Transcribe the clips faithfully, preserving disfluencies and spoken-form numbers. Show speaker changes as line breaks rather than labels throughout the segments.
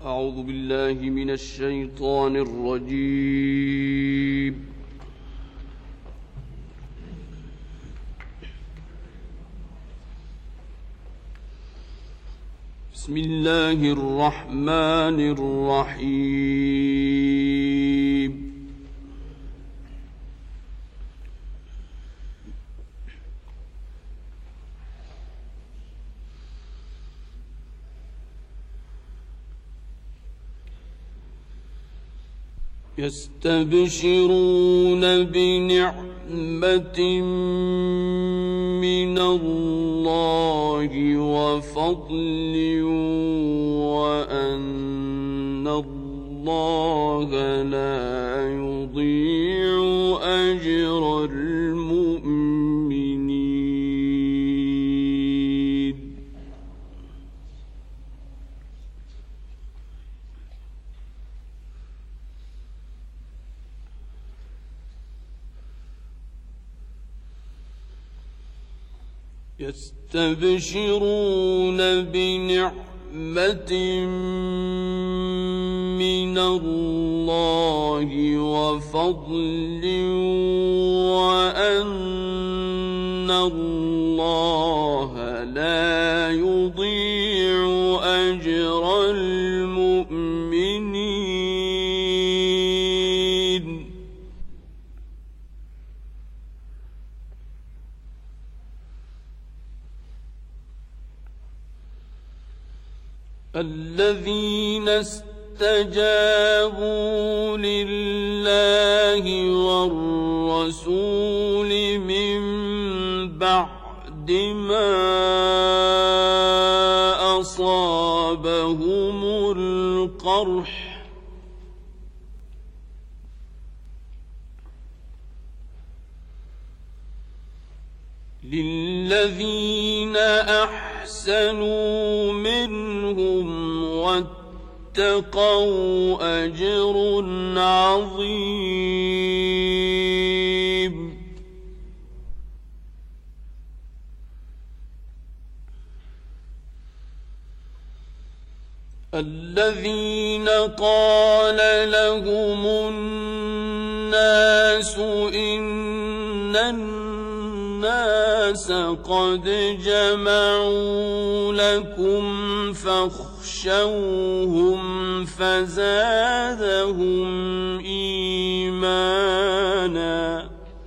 أعوذ بالله من الشيطان الرجيم. بسم الله الرحمن الرحيم. يستبشرون بنعمة من الله وفضل وأن الله لا يضيع أجر المؤمنين. يستبشرون بنعمة من الله وفضل وأن الله لا يضيع أجر المؤمنين. الذين استجابوا لله والرسول من بعد ما أصابهم القرح للذين أحسنوا منهم واتقوا أجر عظيم. الذين قال لهم الناس إن الناس قد جمعوا لكم فاخشوهم فزادهم إيمانا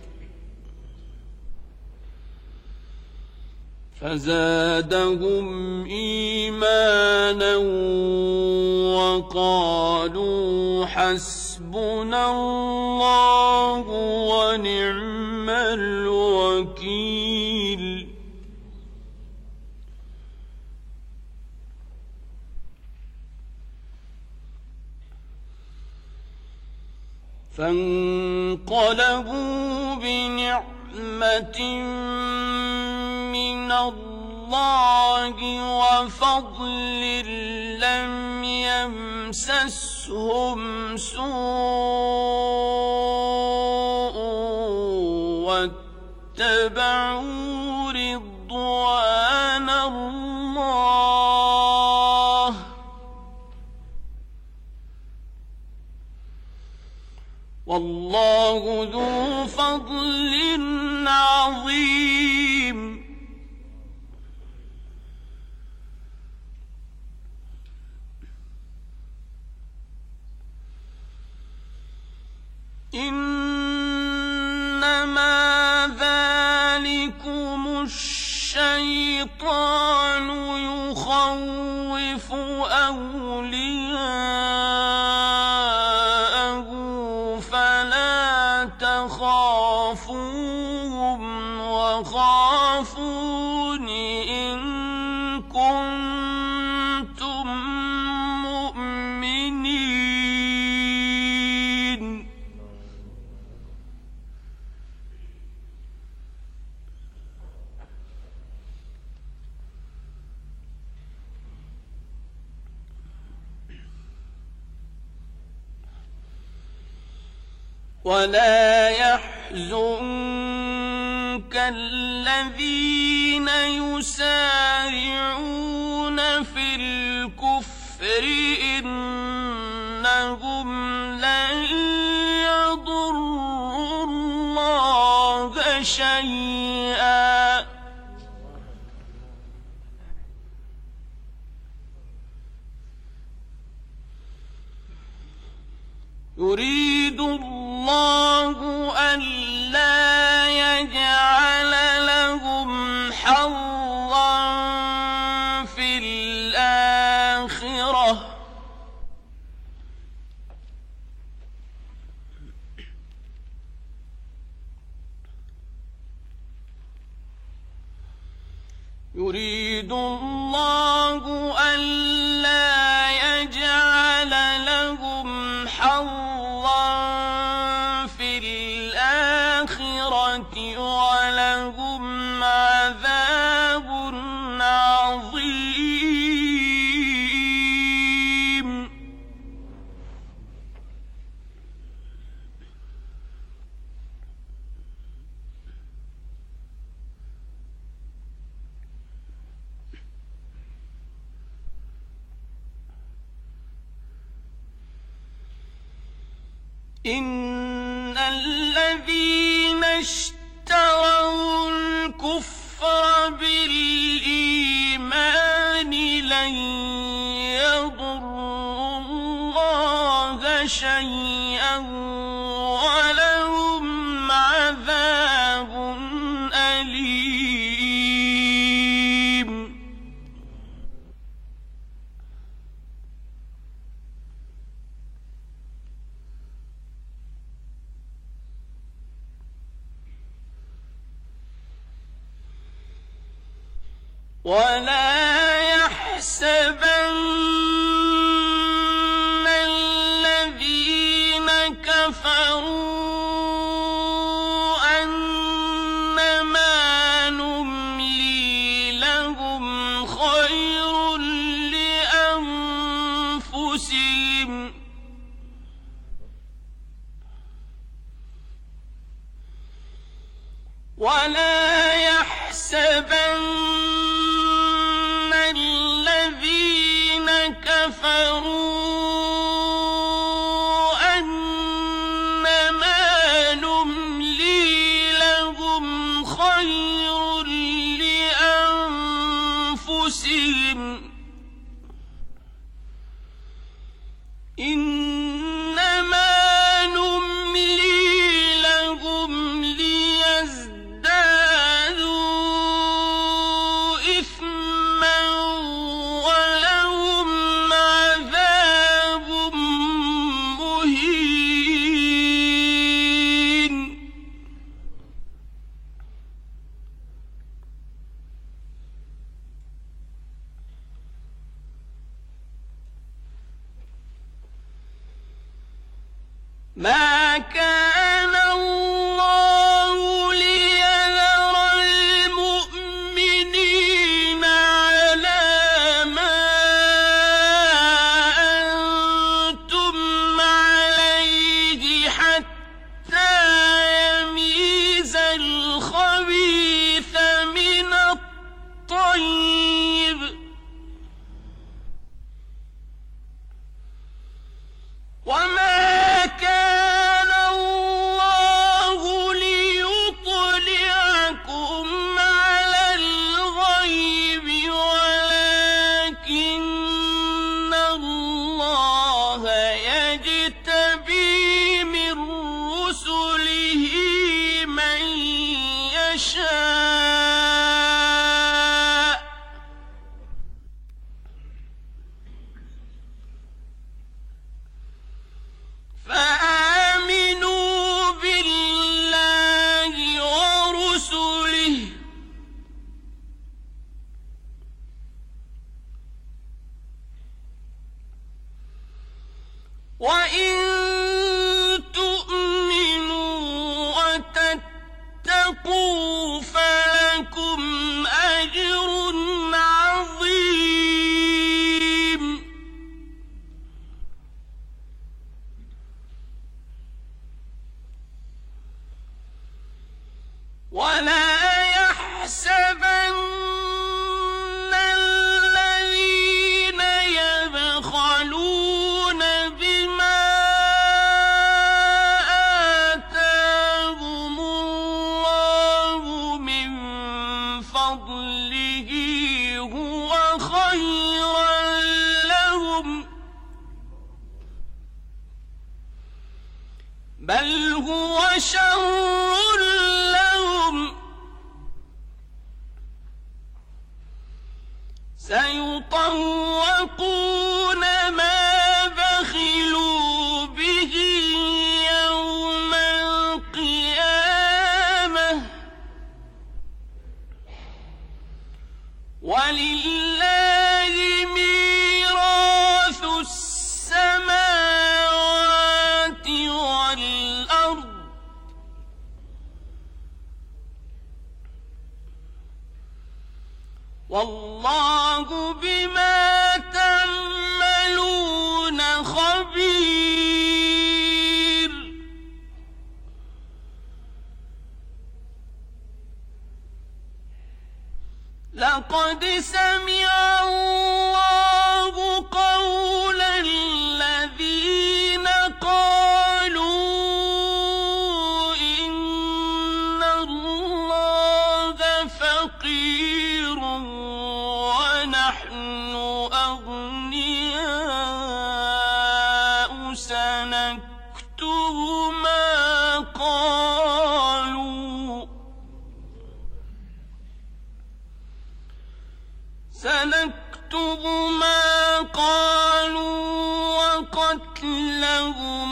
فزادهم إيمانا وقالوا حسبنا الله ونعم الوكيل. فانقلبوا بنعمة من الله وفضل لم يمسسهم سوء واتبعوا رضوان الله والله ذو فضل عظيم. إنما ذلكم الشيطان يخوف أولياءه فلا تخافوهم وخافون إن كنتم مؤمنين. ولا يحزنك الذين يسارعون في الكفر إنهم لن يضروا الله شيئا يريد الله ألا يجعل لهم حظا في الآخرة يريد الله ألا يجعل لهم حظا في الآخرة ولهم عذاب عظيم إن الذين اشتروا الكفر بالإيمان لن يضروا الله شيئا ولهم عذاب أليم ولا يحسبن الذين كفروا أنما نملي لهم خير لأنفسهم ولا يحسبن كفروا أنما نملي لهم خير لأنفسهم إنما نملي لهم ليزدادوا إثما ولهم عذاب مهين ما كان الله ليذر المؤمنين على ما أنتم عليه حتى يميز الخبيث من الطيب وما كان الله ليطلعكم على الغيب ولكن الله يجتبي من رسله من يشاء فآمنوا بالله ورسله وإن تؤمنوا وتتقوا فلكم أجر عظيم ولا يحسبن الذين يبخلون شر لهم سيطوقون ما بخلوا به يوم القيامة ولله ميراث السماوات والأرض والله بما تعملون خبير. لقد سمع الله قول الذين قالوا إن الله فقير ونحن أغنياء سنكتب ما قالوا سنكتب ما قالوا وقتلهم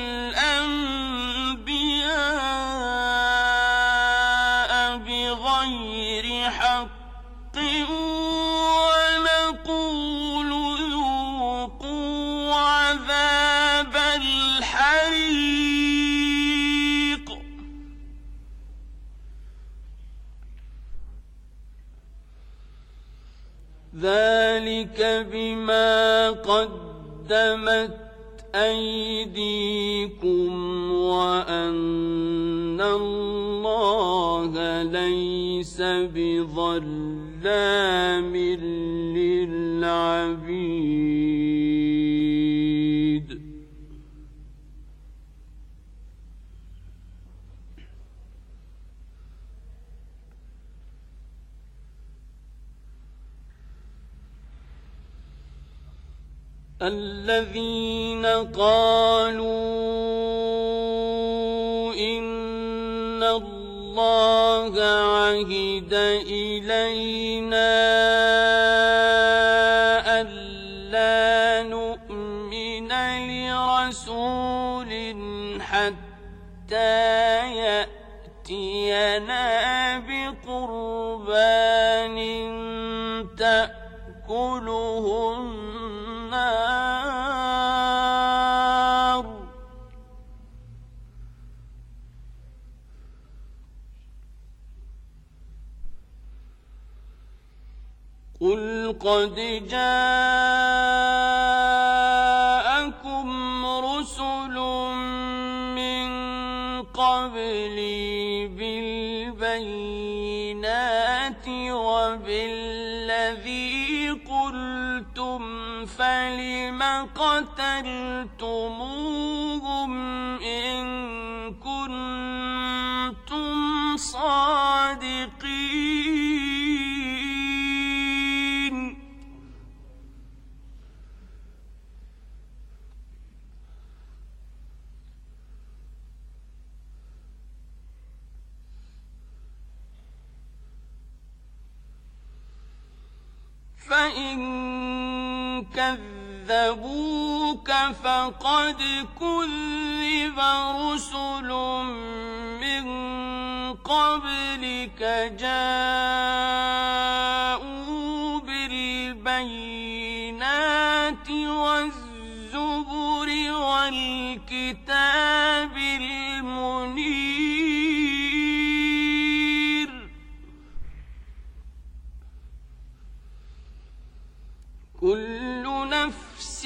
الأنبياء بغير حق ونقول ذوقوا عذاب الحريق ذلك بما قدمت أيديكم وأن الله ليس بظلام للعبيد. الذين قالوا إن الله عهد إلينا ألا نؤمن لرسول حتى يأتينا بقربان تأكله النار قل قد جاءكم رسل من قبلي بالبينات وبالذي قلتم فلم قتلتموهم إن كنتم صادقين فإن كذبوك فقد كذب رسل من قبلك جاءوا بالبينات والزبر والكتاب المنير كل نفس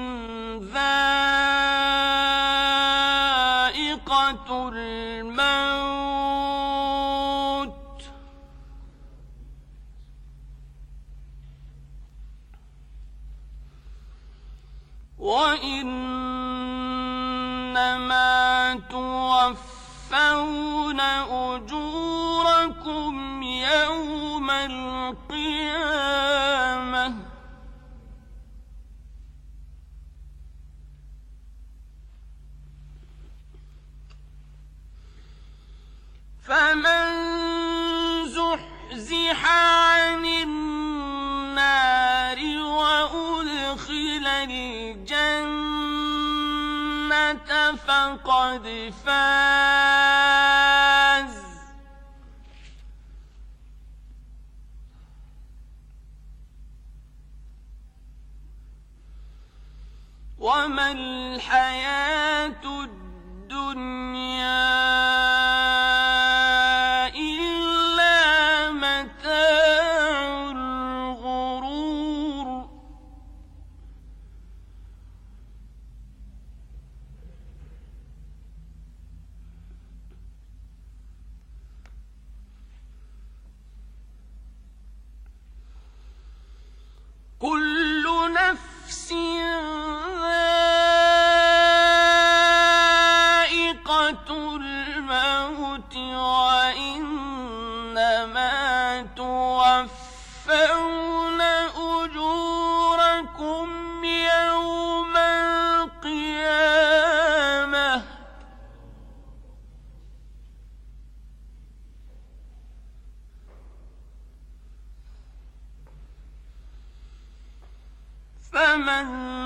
ذائقة الموت وإنما توفون أجوركم يوم القيامة فمن زحزح عن النار وأدخل الجنة فقد فاز. وما الحياة الدنيا إلا متاع الغرور. كل نفس الموت وإنما توفون أجوركم يوم القيامة. فمن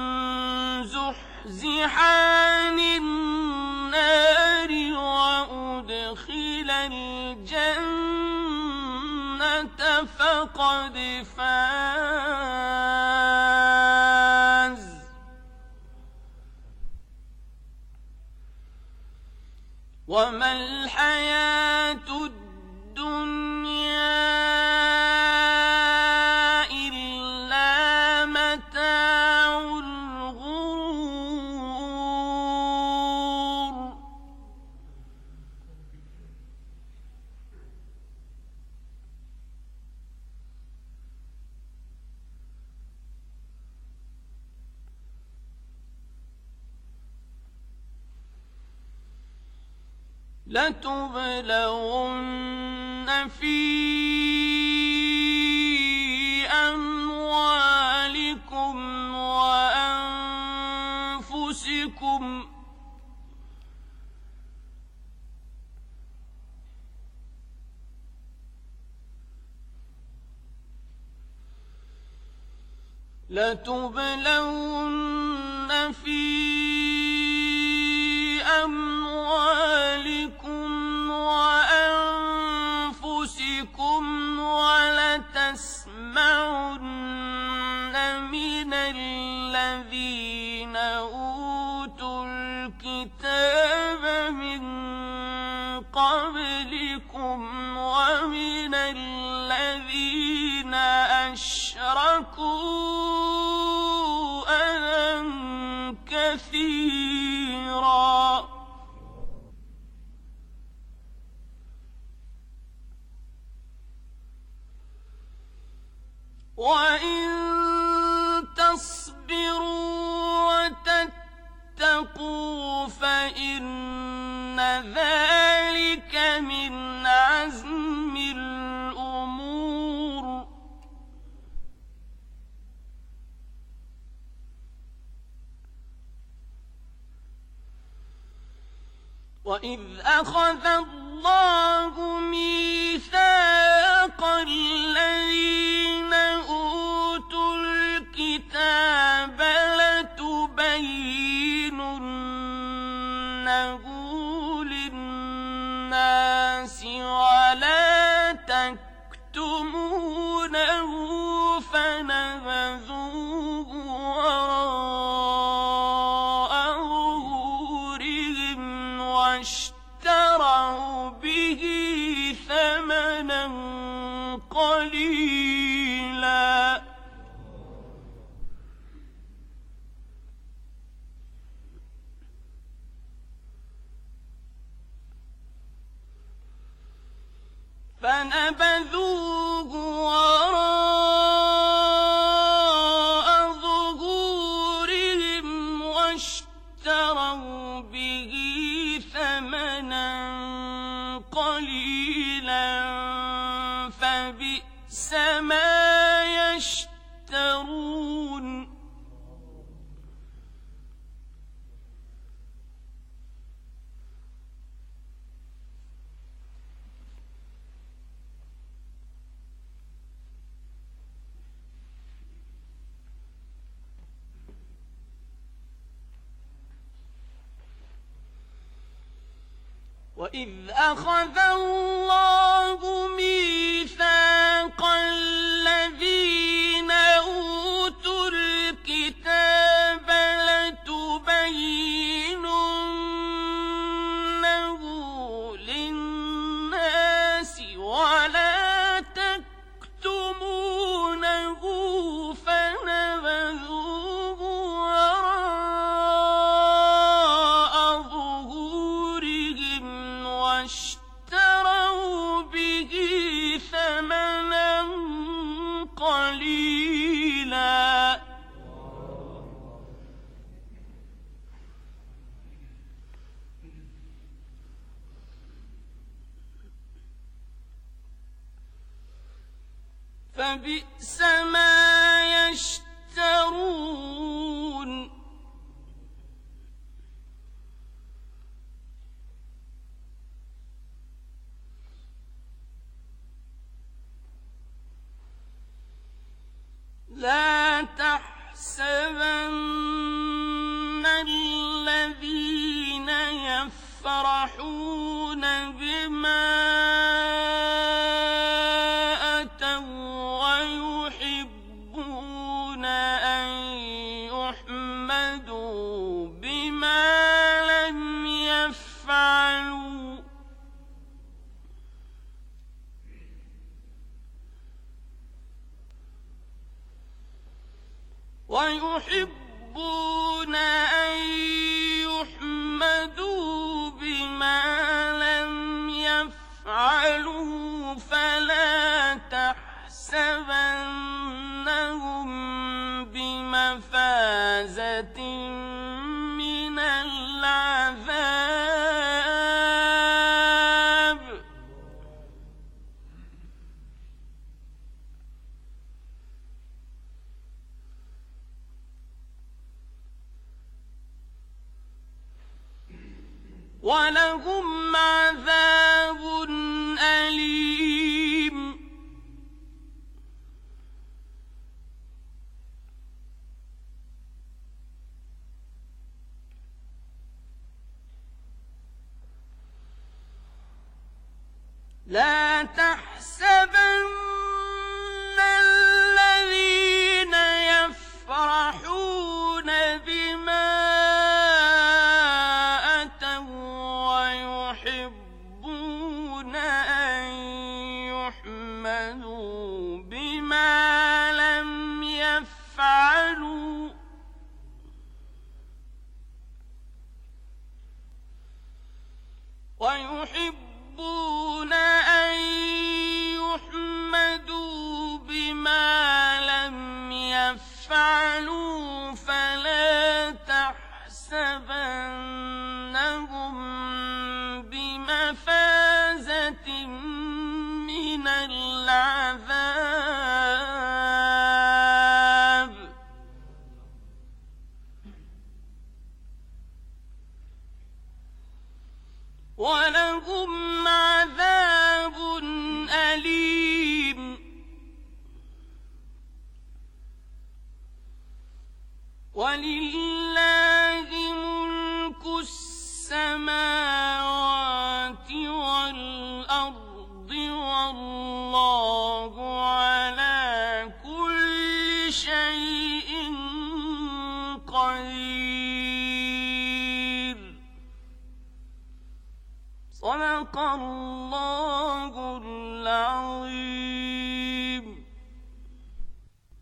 زحزح عن النار وأدخل الجنة فقد فاز. وما الحياة الدنيا إلا متاع الغرور. لتبلغن في أموالكم وأنفسكم لتبلغن في أموالكم وأنفسكم ولتسمعن من الذين أوتوا الكتاب من قبلكم ومن الذين أشركوا أذى كثيرا. وإن تصبروا وتتقوا فإن ذلك من عزم الأمور. وإذ أخذ الله ميثاق الذين أوتوا الكتاب لتبيننه للناس ولا تكتمونه فنبذوه وراء ظهورهم واشتروا به ثمنا قليلا. فنبذوه وراء ظهورهم واشتروا به ثمنا قليلا فبئس ما يشترون. وإذ أخذ الله ميثاق الذين أوتوا الكتاب لتبيننه للناس ولا تكتمونه فنبذوه وراء ظهورهم واشتروا به ثمنا قليلا فبئس ما يشترون لا تحسبن الذين يفرحون بما أتوا ويحبون أن يحمدوا بما لم يفعلوا ويحبون أن يحمدوا بما لم يفعلوا فلا تحسبنهم بمفازة من العذاب ولهم عذاب أليم لا تحسبن الذين يفرحون بما أتوا ويحبون أن يحمدوا بما لم يفعلوا ويحبون أن يحمدوا بما لم يفعلوا فلا تحسبنهم بمفازة من العذاب ولهم عذاب أليم ولله ملك السماوات والأرض والله على كل شيء قدير صدق الله